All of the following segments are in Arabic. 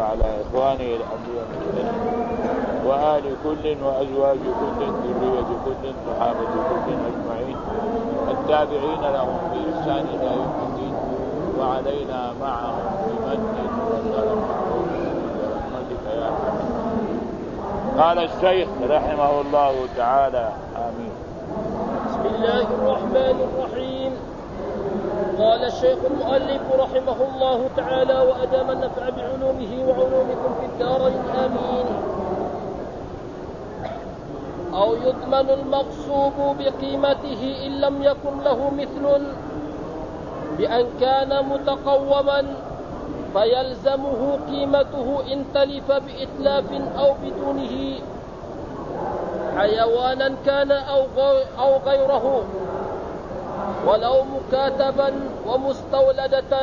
وعلى إخوانه الأنبياء وآل كل وأزواج كل ذرية كل صحابة كل أجمعين التابعين لهم بإحسان إلى يوم الدين وعلينا معهم بمن وكرم برحمتك يا أرحم. قال الشيخ رحمه الله تعالى آمين. بسم الله الرحمن الرحيم. قال الشيخ المؤلف رحمه الله تعالى وأدام النفع بعلومه وعلومكم في الدارين آمين. أو يضمن المغصوب بقيمته إن لم يكن له مثل بأن كان متقوما فيلزمه قيمته إن تلف بإتلاف أو بدونه حيوانا كان أو غيره ولو مكاتبا ومستولدة.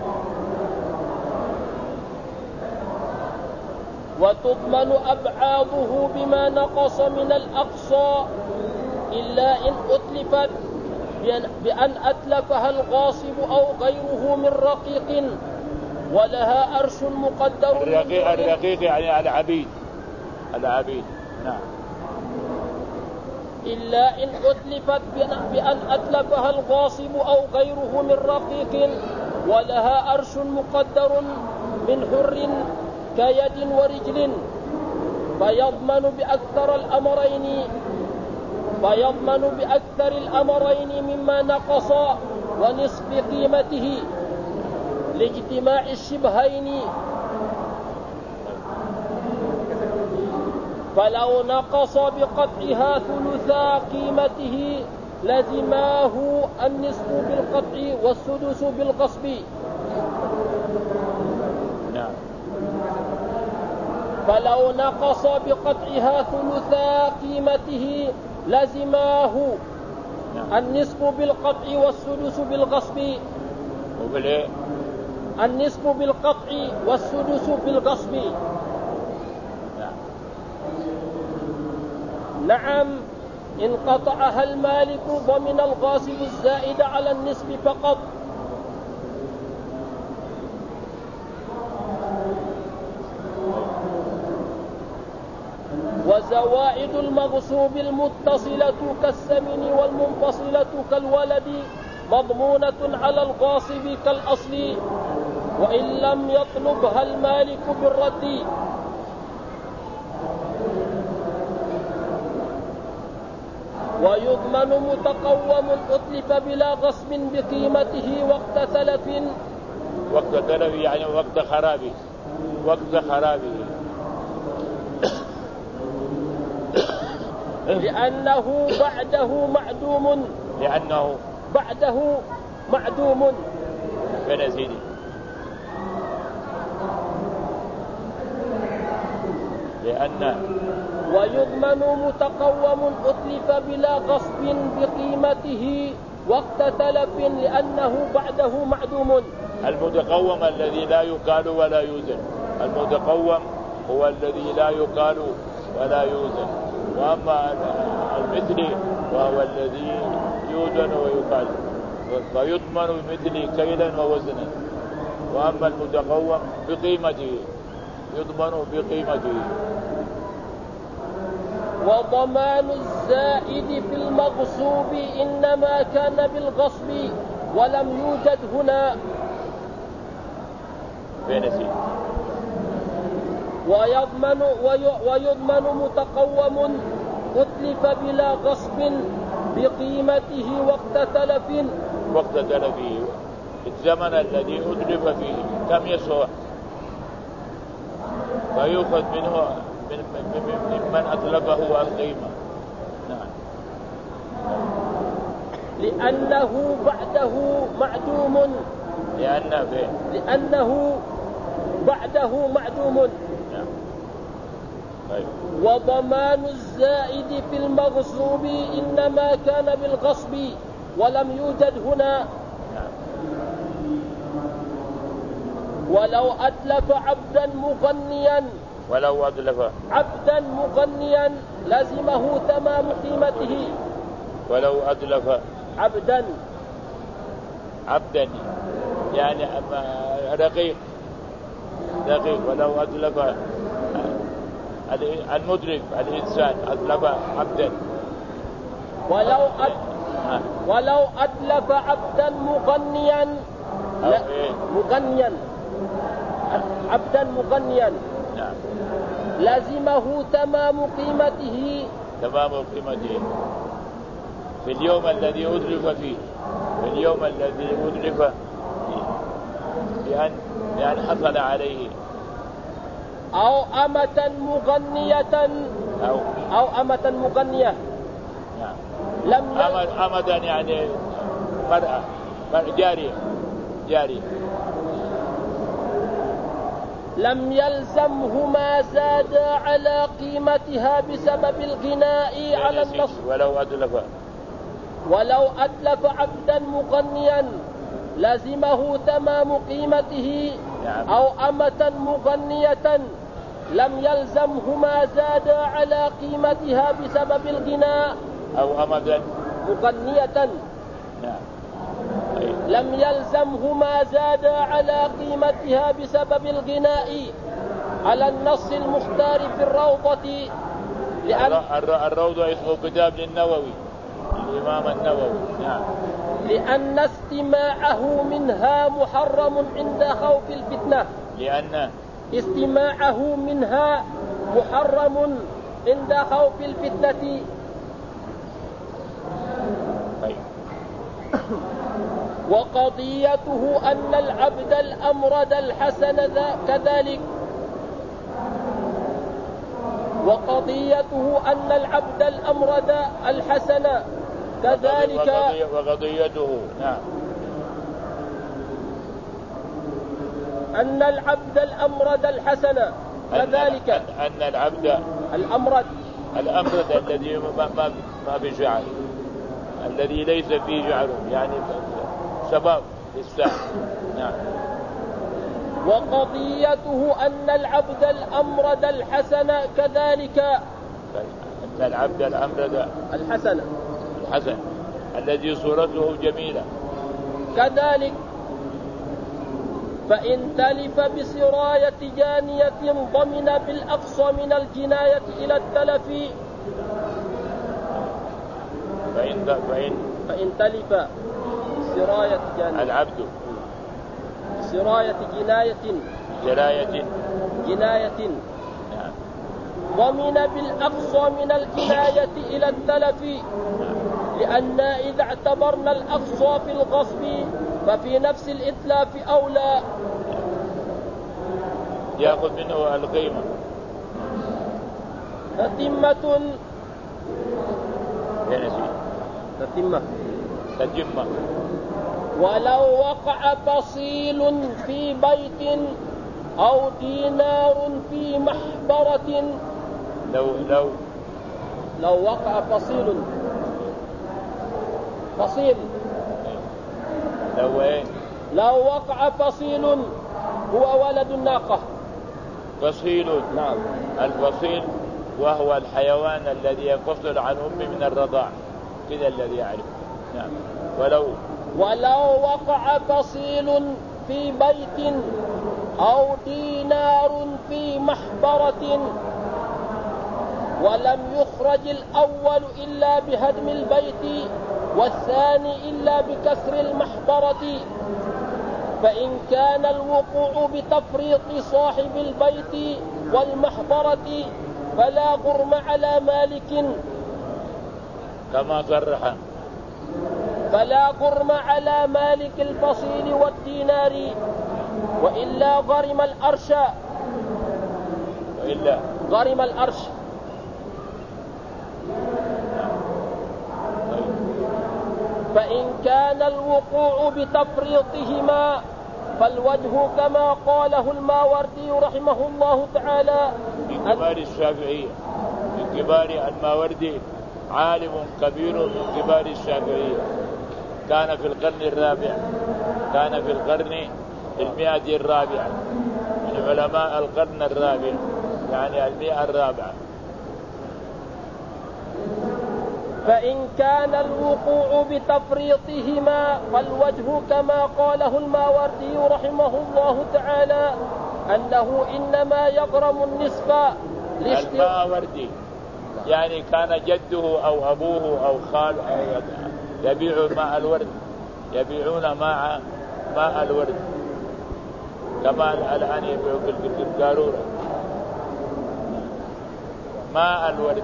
وتضمن أبعاضه بما نقص من الأقصى إلا إن أتلفت بأن أتلفها الغاصب أو غيره من رقيق ولها أرش مقدر. الرقيق يعني العبيد نعم. إلا إن أتلفت بأن أتلفها الغاصب أو غيره من رقيق ولها أرش مقدر من حر كيد ورجل فيضمن بأكثر الأمرين مما نقص ونصف قيمته لاجتماع الشبهين. فلو نقص بقطعها ثلثا قيمته لزماه النصف بالقطع والسدس بالغصب. نعم. فلو نقص بقطعها ثلثا قيمته لزماه النصف بالقطع والسدس بالغصب. النصف بالقطع والسدس بالغصب. نعم. إن قطعها المالك ضمن الغاصب الزائد على النصف فقط. وزوائد المغصوب المتصلة كالثمن والمنفصلة كالولد مضمونة على الغاصب كالأصل وإن لم يطلبها المالك بالرد. ويضمن متقوم أتلف بلا غصب بقيمته وقت تلف يعني وقت خرابه لأنه بعده معدوم فنزيد. ويضمن متقوم أتلف بلا غصب بقيمته وقت تلف لأنه بعده معدوم. المتقوم الذي لا يقال ولا يوزن. المتقوم هو الذي لا يقال ولا يوزن. وأما المثلي وهو الذي يوزن ويقال فيضمن بمثل كيلا ووزنا. وأما المتقوم بقيمته يضمن بقيمته. وضمان الزائد في المغصوب إنما كان بالغصب ولم يوجد هنا. ويضمن متقوم أتلف بلا غصب بقيمته وقت تلفه الزمن الذي أتلف فيه كم يسوى فيؤخذ منه ممن أتلفه القيمة. نعم. لأنه بعده معدوم. لأنه بعده معدوم. نعم. طيب. وضمان الزائد في المغصوب إنما كان بالغصب ولم يوجد هنا. نعم. ولو أتلف عبدا مغنيا لزمه تمام قيمته. ولو أتلف عبدا يعني رقيق دقيق. ولو أتلف المدرك الإنسان أتلف عبدا ولو أتلف عبدا مغنيا عبدا مغنيا نعم لزمه تمام قيمته في اليوم الذي أتلف فيه، بأن حصل عليه أو أمة مغنية نعم. لم أمة يعني مرأة جارية لم يلزمه ما زاد على قيمتها بسبب الغناء على النص. ولو أتلف عبدا مغنيا لزمه تمام قيمته نعم. أو أمة مغنية لم يلزمه ما زاد على قيمتها بسبب الغناء أو أمة مغنية نعم. لم يلزمه ما زاد على قيمتها بسبب الغناء على النص المختار في الروضة. الروضة اسمه كتاب للنووي، الإمام النووي نعم. لأن استماعه منها محرم عند خوف الفتنة. لأن استماعه منها محرم عند خوف الفتنة. وقضيته أن العبد الأمرد الحسن كذلك. وقضيته أن العبد الأمرد الحسن كذلك. وقضيته نعم. أن العبد الأمرد الحسن كذلك. أن العبد الأمرد الذي ما بشعر، الذي ليس فيه شعر، يعني شباب للساعة نعم. وقضيته أن العبد الأمرد الحسن كذلك. أن العبد الأمرد الحسن الذي صورته جميلة كذلك. فإن تلف بسراية جانية ضمن بالأقصى من الجناية إلى التلف. فإن تلف سراية جانية العبد سراية جناية نعم. ضمن بالأقصى من الجناية إلى التلف. لأن إذا اعتبرنا الأقصى في الغصب ففي نفس الإتلاف أولى. يأخذ منه القيمة. تتمة. ولو وقع فصيل في بيت أو دينار في محبرة. لو وقع فصيل لو وقع فصيل هو ولد الناقة. فصيل نعم. الفصيل وهو الحيوان الذي ينفصل عن أمه من الرضاع، كذا الذي يعرف نعم. ولو وقع فصيل في بيت أو دينار في محبرة ولم يخرج الأول إلا بهدم البيت والثاني إلا بكسر المحبرة، فإن كان الوقوع بتفريط صاحب البيت والمحبرة فلا غرم على مالك كما صرح. فلا غرم على مالك الفصيل والدينار وإلا غرم الأرش. فإن كان الوقوع بتفريطهما فالوجه كما قاله الماوردي رحمه الله تعالى. من كبار الشافعية، من كبار الماوردي، عالم كبير من كبار الشافعية، كان في القرن الرابع، كان في القرن 100 من علماء القرن الرابع، يعني 100 فإن كان الوقوع بتفريطهما فالوجه كما قاله الماوردي رحمه الله تعالى أنه إنما يغرم النصف الماوردي يعني كان جده أو أبوه أو خاله يبيع ماء الورد، يبيعون ماء الورد كما الآن يبيعوا في القارورة ماء الورد.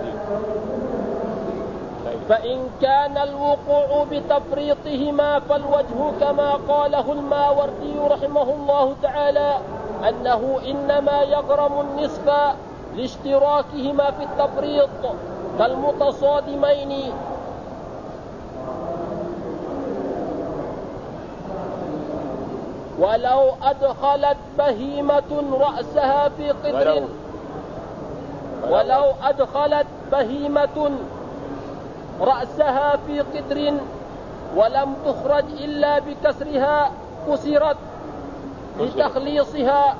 فإن كان الوقوع بتفريطهما فالوجه كما قاله الماوردي رحمه الله تعالى أنه إنما يغرم النصف لاشتراكهما في التفريط كالمتصادمين. ولو أدخلت بهيمة رأسها في قدر ولو أدخلت بهيمة رأسها في قدر ولم تخرج إلا بكسرها كسرت لتخليصها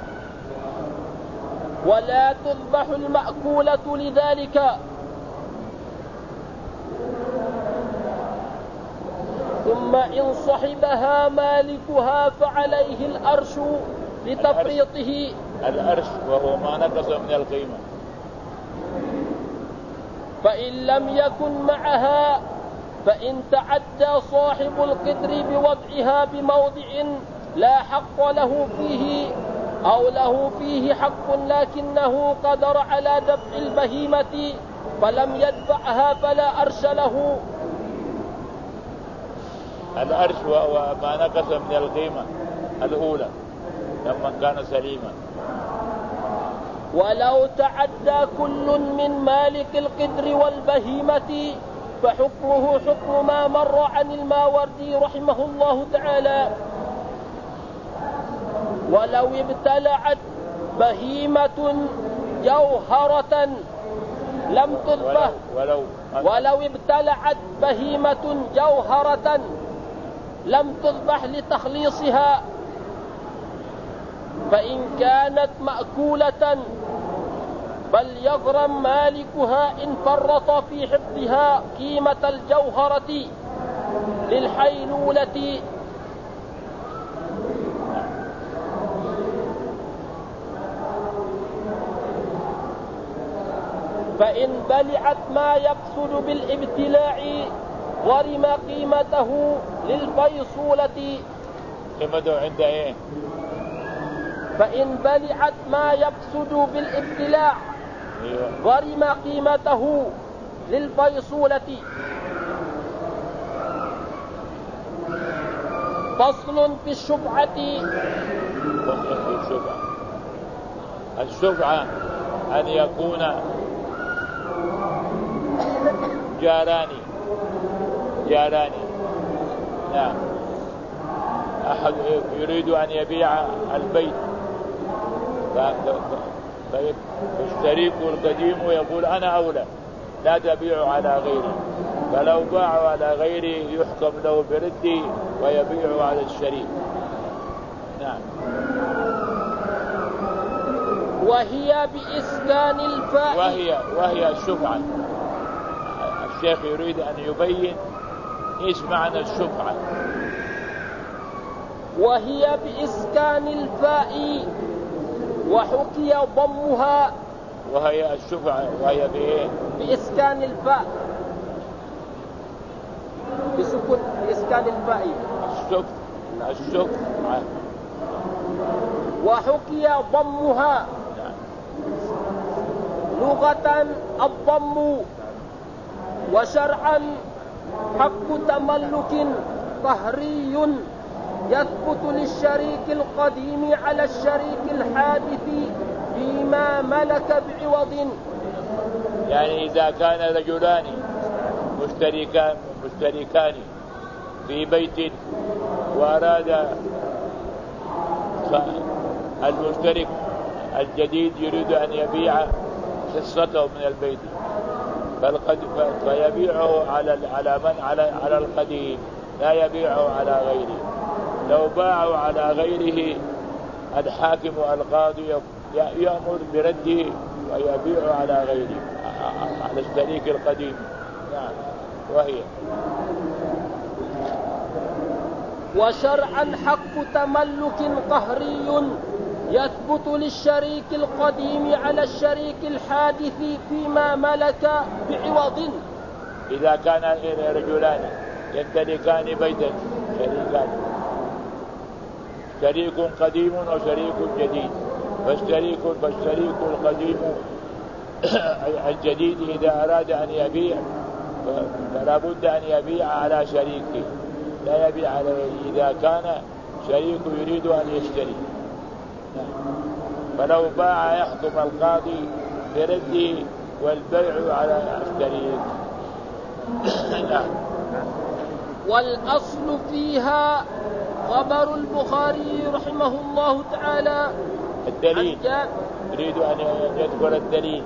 ولا تذبح المأكولة لذلك. ثم إن صحبها مالكها فعليه الأرش لتفريطه. الأرش وهو ما نقص من القيمة. فإن لم يكن معها فإن تعدى صاحب القدر بوضعها بموضع لا حق له فيه أو له فيه حق لكنه قدر على دفع البهيمة فلم يدفعها فلا أرش له. الأرش وهو ما نقص من القيمة الأولى لما كان سليما. ولو تعدى كل من مالك القدر والبهيمة فحكمه حكم ما مر عن الماوردي رحمه الله تعالى. ولو ابتلعت بهيمة جوهرة لم تذبح ولو ابتلعت بهيمة جوهرة لم تذبح لتخليصها. فإن كانت مأكولة بل يغرم مالكها إن فرط في حفظها قيمة الجوهرة للحيلولة. فإن بلعت ما يقصد بالابتلاع غرم قيمته للفيصولة. قيمته عند ايه؟ فإن بلعت ما يقصد بالابتلاع غرم قيمته للفيصولة. فصل في الشفعة. الشفعة أن يكون جاراني نعم، أحد يريد أن يبيع البيت فالشريك القديم يقول أنا أولى لا تبيع على غيري، فلو باعوا على غيري يحكم له برده ويبيع على الشريك. نعم. وهي بإسكان الفاء. وهي الشفعة. الشيخ يريد أن يبين إيش معنى الشفعة. وهي بإسكان الفاء وحكي ضمها. وهي الشفعة وهي بإيه؟ بإسكان الفاء بسكون بإسكان الفاء. الشفعة وحكي ضمها. لغة الضم، وشرعا حق تملك قهري يثبت للشريك القديم على الشريك الحادث فيما ملك بعوض. يعني إذا كان رجلان مشتركان في بيت وأراد المشترك الجديد يريد أن يبيع حصته من البيت فيبيعه على القديم لا يبيعه على غيره. لو باعوا على غيره الحاكم القاضي يأمر برده ويبيعه على غيره على الشريك القديم. نعم. وهي وشرعا حق تملك قهري يثبت للشريك القديم على الشريك الحادث فيما ملك بعوض. إذا كان رجلان يمتلكان بيتا شريكان، شريك قديم وشريك جديد، فالشريك القديم الجديد إذا أراد أن يبيع فلا بد أن يبيع على شريكه، لا يبيع عليه إذا كان شريك يريد أن يشتري. فلو باع يحكم القاضي برده والبيع على الشريك. والأصل فيها خبر البخاري رحمه الله تعالى الدليل، يريد أن يذكر الدليل.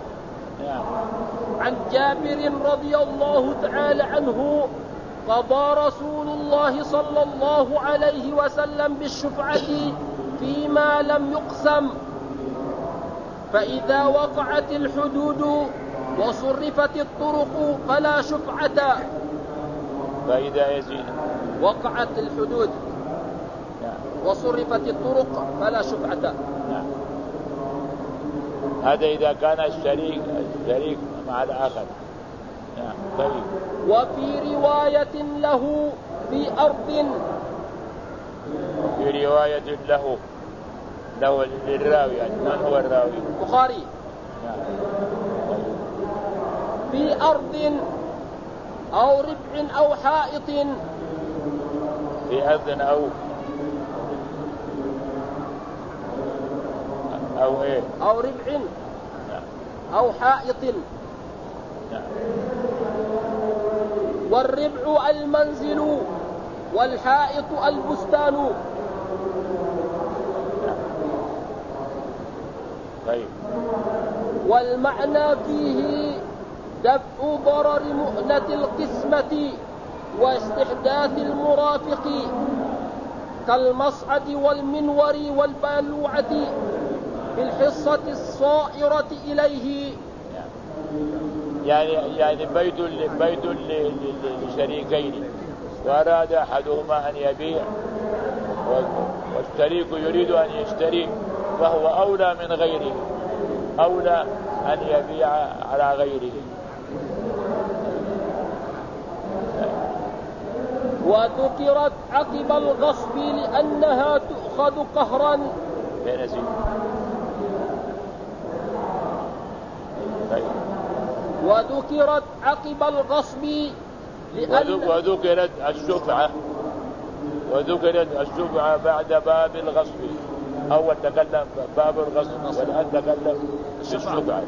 عن جابر رضي الله تعالى عنه قضى رسول الله صلى الله عليه وسلم بالشفعة فيما لم يقسم، فإذا وقعت الحدود وصرفت الطرق فلا شفعة. فإذا يزيد وقعت الحدود وصرفت الطرق فلا شفعة. هذا إذا كان الشريك مع الآخر. طيب. وفي رواية له في أرض، في رواية له للراوي، يعني من هو الراوي؟ البخاري. في أرض أو ربع أو حائط، في أرض أو إيه؟ أو ربع أو حائط. والربع المنزل والحائط البستان. طيب. والمعنى فيه دفع ضرر مؤنة القسمة واستحداث المرافق كالمصعد والمنور والبالوعة بالحصة الصائرة إليه. يعني بيت لشريكين وأراد أحدهما أن يبيع والشريك يريد أن يشتري، فهو أولى من غيره، أولى أن يبيع على غيره. وذكرت عقب الغصب لأنها تؤخذ قهرا. وذكرت عقب الغصب وذكرت الشفعة بعد باب الغصب. أول تكلم باب الغصب والآن تكلم الشفعة.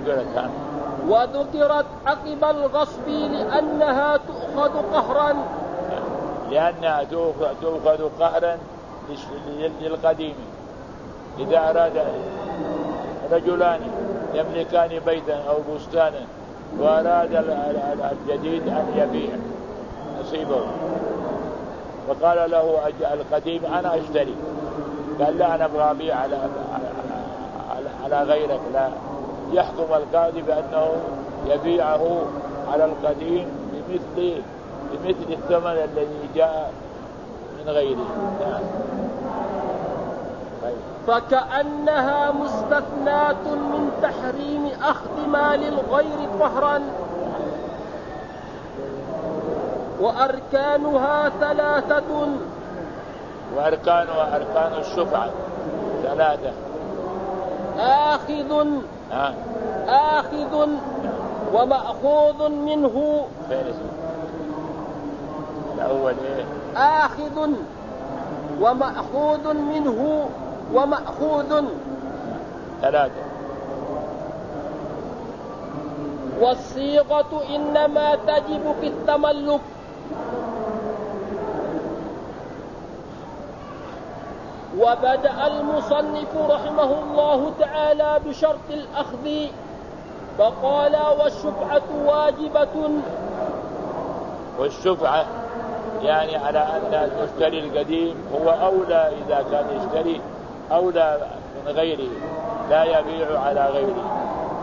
وذكرت عقب الغصب لأنها تؤخذ قهرا، لأنها تؤخذ قهرا للقديم. إذا أراد رجلان يملكان بيتا أو بستانا وأراد الجديد أن يبيع نصيبه، فقال له القديم أنا أشتري، قال لا أنا أبغى أبيع على غيرك، لا، يحكم القاضي بأنه يبيعه على القديم بمثل الثمن الذي جاء من غيره. فكأنها مستثناة من تحريم أخذ مال الغير قهرا. وأركانها ثلاثة. أركان الشفعة ثلاثة. آخذ ومأخوذ منه. الأول إيه؟ آخذ ومأخوذ منه ومأخوذ. ثلاثة. والصيغة إنما تجب في التملك. وبدأ المصنف رحمه الله تعالى بشرط الأخذ فقال والشفعة واجبة. والشفعة يعني على أن يشتري القديم هو أولى، إذا كان يشتري أولى من غيره، لا يبيع على غيره.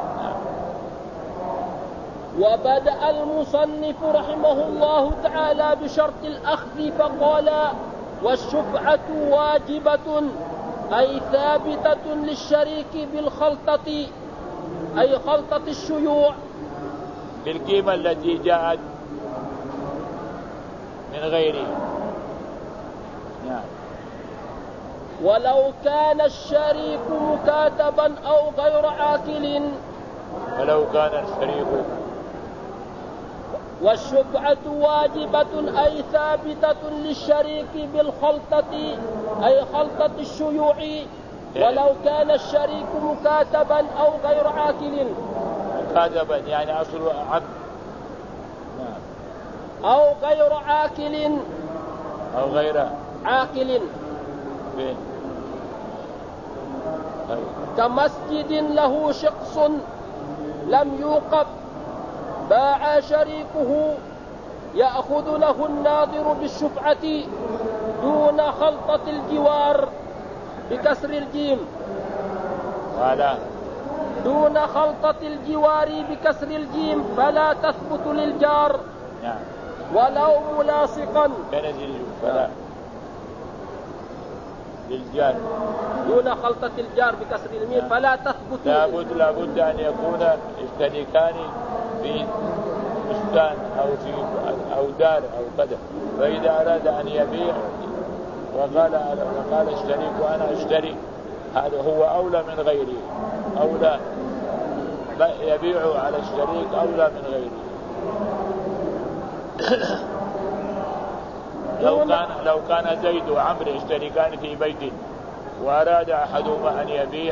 وبدأ المصنف رحمه الله تعالى بشرط الأخذ فقال والشفعة واجبة. أي ثابتة للشريك بالخلطة أي خلطة الشيوع بالقيمة التي جاءت من غيره. نعم. ولو كان الشريك مكاتبا أو غير عاقل ولو كان الشريك والشفعة واجبة أي ثابتة للشريك بالخلطة أي خلطة الشيوع ولو كان الشريك مكاتبا أو غير عاقل. مكاتبا يعني أصل عبد. نعم. أو غير عاقل أو غير عاقل فين؟ كمسجد له شخص لم يوقف باع شريكه يأخذ له الناظر بالشفعة دون خلطة الجوار بكسر الجيم ولا دون خلطة الجوار بكسر الجيم فلا تثبت للجار. نعم. ولو ملاصقا فلا للجار دون خلطة الجار بكسر الميم فلا تثبت. لابد أن يكون يشتركان في بستان أو دار أو كذا، فإذا أراد أن يبيع وقال الشريك وأنا أشتري، هذا هو أولى من غيره، أولى يبيع على الشريك أولى من غيره. لو كان زيد وعمرو يشتركان في بيت وأراد أحدهما أن يبيع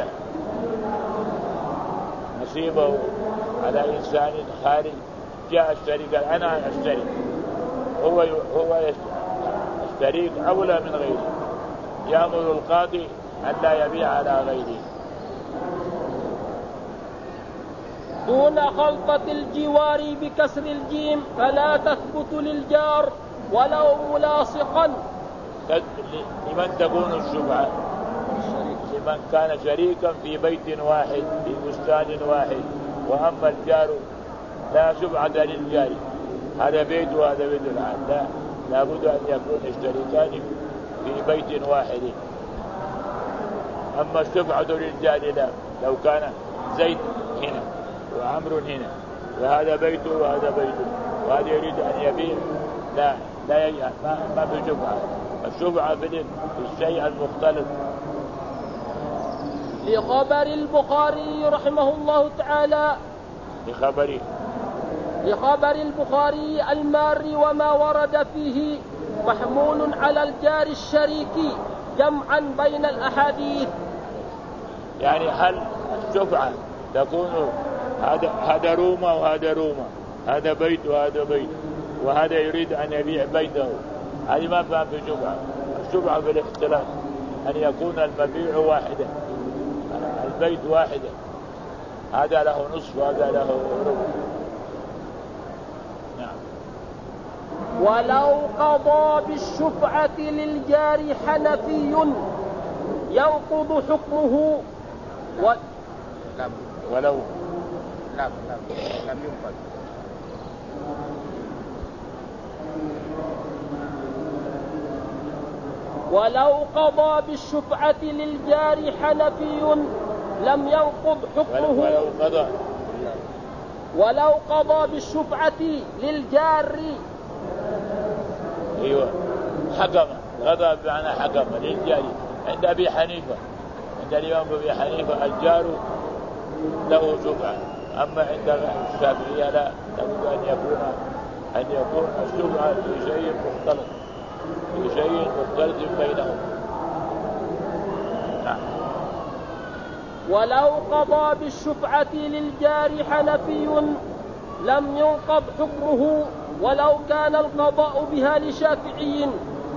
نصيبه على إنسان خارج، جاء الشريك قال أنا أشتري، هو الشريك أولى من غيره، يأمر القاضي أن لا يبيع على غيره. دون خلطة الجوار بكسر الجيم فلا تثبت للجار ولو ملاصقا. لمن تكون الشفعة؟ لمن كان شريكا في بيت واحد في بستان واحد، وأما الجار لا شفعة للجار، هذا بيت وهذا بيت الآن، لا بد أن يكون يشتركان في بيت واحد. أما الشفعة للجار لا، لو كان زيد هنا وعمر هنا وهذا بيته وهذا بيته وهذا يريد أن يبيع، لا ما في شفعة. الشفعة في الشيء المختلف. لخبر البخاري رحمه الله تعالى لخبر البخاري المار وما ورد فيه محمول على الجار الشريك جمعا بين الأحاديث. يعني هل الشفعة تكون هذا روما وهذا روما، هذا بيت وهذا بيت، وهذا يريد أن يبيع بيته، هذه ما في شفعة. الشفعة في الاختلاف أن يكون المبيع واحدا، البيت واحدا، هذا له نصف وهذا له ربع. نعم. ولو قضى بالشفعة للجار حنفي ينقض حكمه ولو لم ينقض. ولو قضى بالشفعة للجار حنفي لم ينقض حكمه. ولو قضى بالشفعة للجار ايوه حكم، قضى بمعنى حكم للجار. عند أبي حنيفة، عند الإمام أبي حنيفة الجار له شفعة، أما عند الشافعية لا، لابد أن يكون الشفعة في شيء مختلف بينهم. نعم. ولو قضى بالشفعة للجار حنفي لم ينقض حكمه ولو كان القضاء بها لشافعي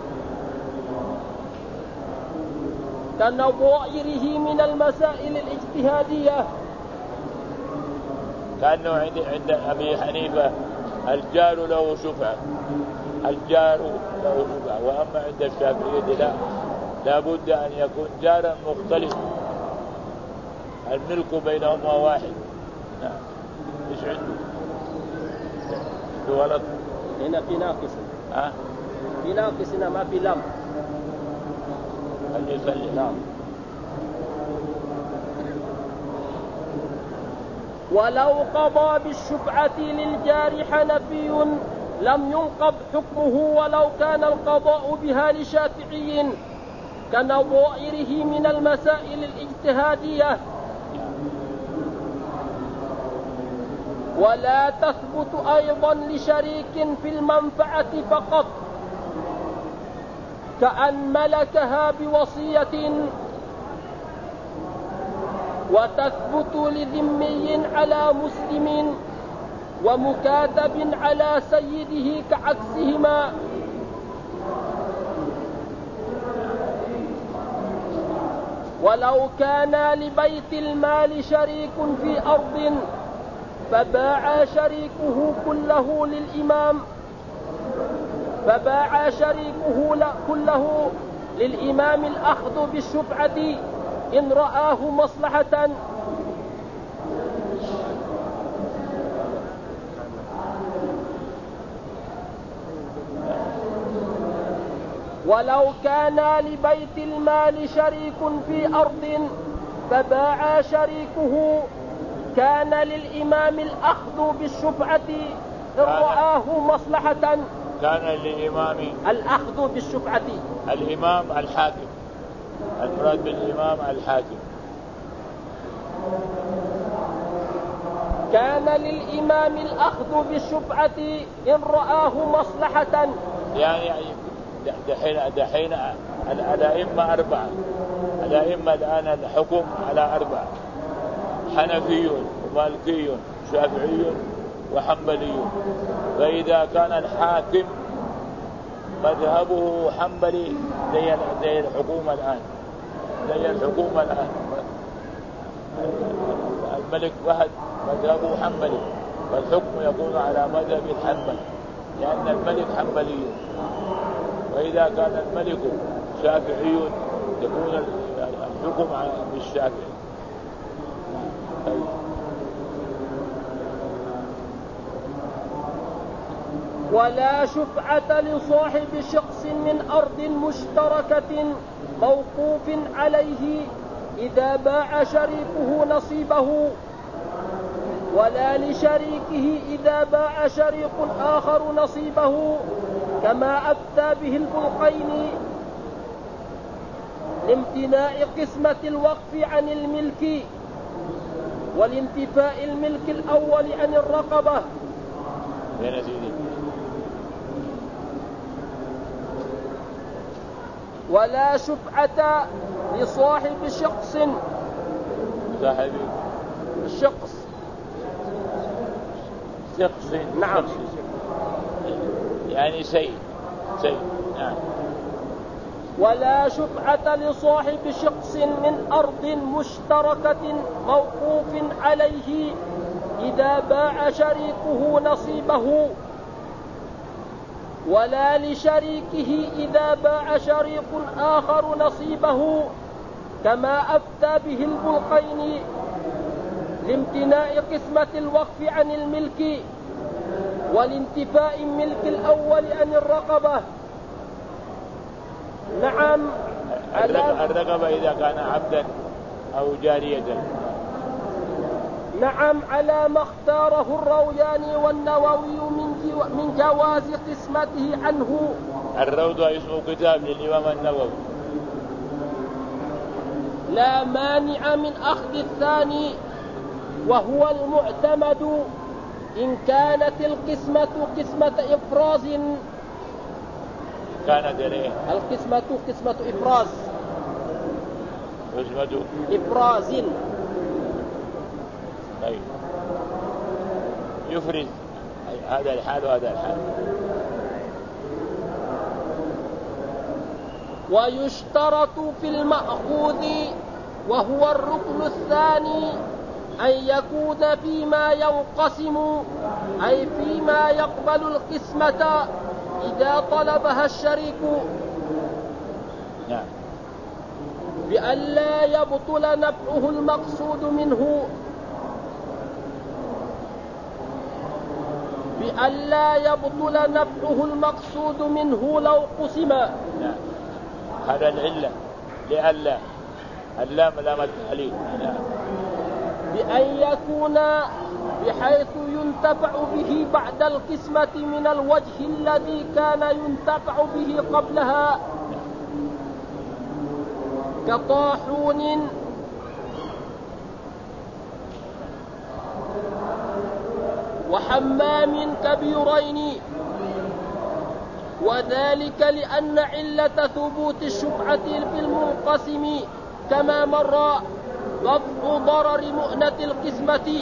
كنظائره من المسائل الاجتهادية. كأنه عند أبي حنيفة الجار له شفعة، وأما عند الشافعية لا بد أن يكون جارا مختلف، الملك بينهما واحد. نعم. ايش عنده؟ غلط هنا في ناقص. في ناقص هنا ما في لم. خلي يصلي. نعم. ولو قضى بالشفعة للجار حنفي لم ينقض حكمه ولو كان القضاء بها لشافعي كنظائره من المسائل الاجتهادية. ولا تثبت أيضا لشريك في المنفعة فقط كأن ملكها بوصية، وتثبت لذمي على مسلم ومكاتب على سيده كعكسهما. ولو كان لبيت المال شريك في أرض فباع شريكه كله للإمام الأخذ بالشفعة إن رآه مصلحة. ولو كان لبيت المال شريك في أرض فباع شريكه كان للإمام الأخذ بالشفعة إن رآه مصلحة. كان للإمام الأخذ بالشفعة. الإمام الحاكم، المراد بالإمام الحاكم. كان للإمام الأخذ بالشفعة إن رآه مصلحة. يعني دحين الأئمة أربعة، الأئمة الآن الحكم على أربعة: حنفي ومالكي شافعي وحنبلي. فإذا كان الحاكم مذهبه حنبلي زي الحكومة الآن، الملك فهد مذهبه حنبلي والحكم يكون على مذهب الحنبل لأن الملك حنبلي. وإذا كان الملك شافعي يكون الحكم بالشافعي. ولا شفعة لصاحب شخص من أرض مشتركة موقوف عليه إذا باع شريكه نصيبه، ولا لشريكه إذا باع شريك آخر نصيبه، كما أفتى به البلقيني لامتناع قسمة الوقف عن الملك والانتفاء الملك الأول عن الرقبة. ولا شفعة لصاحب شخص نعم يعني سيد نعم. ولا شفعة لصاحب شخص من أرض مشتركة موقوف عليه إذا باع شريكه نصيبه، ولا لشريكه إذا باع شريك آخر نصيبه، كما أفتى به البلقيني لامتناع قسمة الوقف عن الملك والانتفاء الملك الأول عن الرقبة. نعم. الرقبة إذا كان عبدا أو جارية. نعم، على ما اختاره الروياني والنووي من جواز قسمته عنه. الروضة اسمه كتاب للإمام النووي. لا مانع من أخذ الثاني وهو المعتمد إن كانت القسمة قسمة إفراز. كانت إليه القسمة قسمة إفراز. قسمة إفراز. طيب يفرز هذا الحال وهذا الحال. ويشترط في المأخوذ وهو الركن الثاني أن يكون فيما ينقسم، أي فيما يقبل القسمة إذا طلبها الشريك، بأن لا يبطل نفعه المقصود منه، بأن لا يبطل نفعه المقصود منه لو قسم. هذا العلة لألا اللام لام التحليل. أن يكون بحيث ينتفع به بعد القسمة من الوجه الذي كان ينتفع به قبلها، كطاحون وحمام كبيرين، وذلك لأن علة ثبوت الشفعة في المنقسم كما مر رفع ضرر مؤنة القسمة،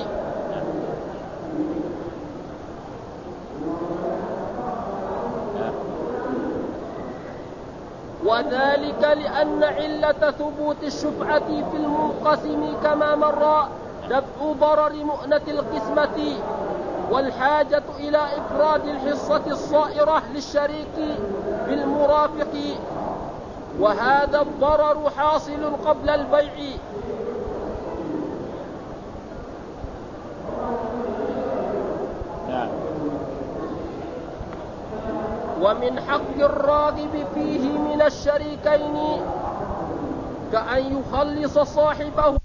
وذلك لأن علة ثبوت الشفعة في المنقسم كما مر دفع ضرر مؤنة القسمة، والحاجة إلى إفراد الحصة الصائرة للشريك بالمرافق، وهذا الضرر حاصل قبل البيع. ومن حق الراغب فيه من الشريكين كأن يخلص صاحبه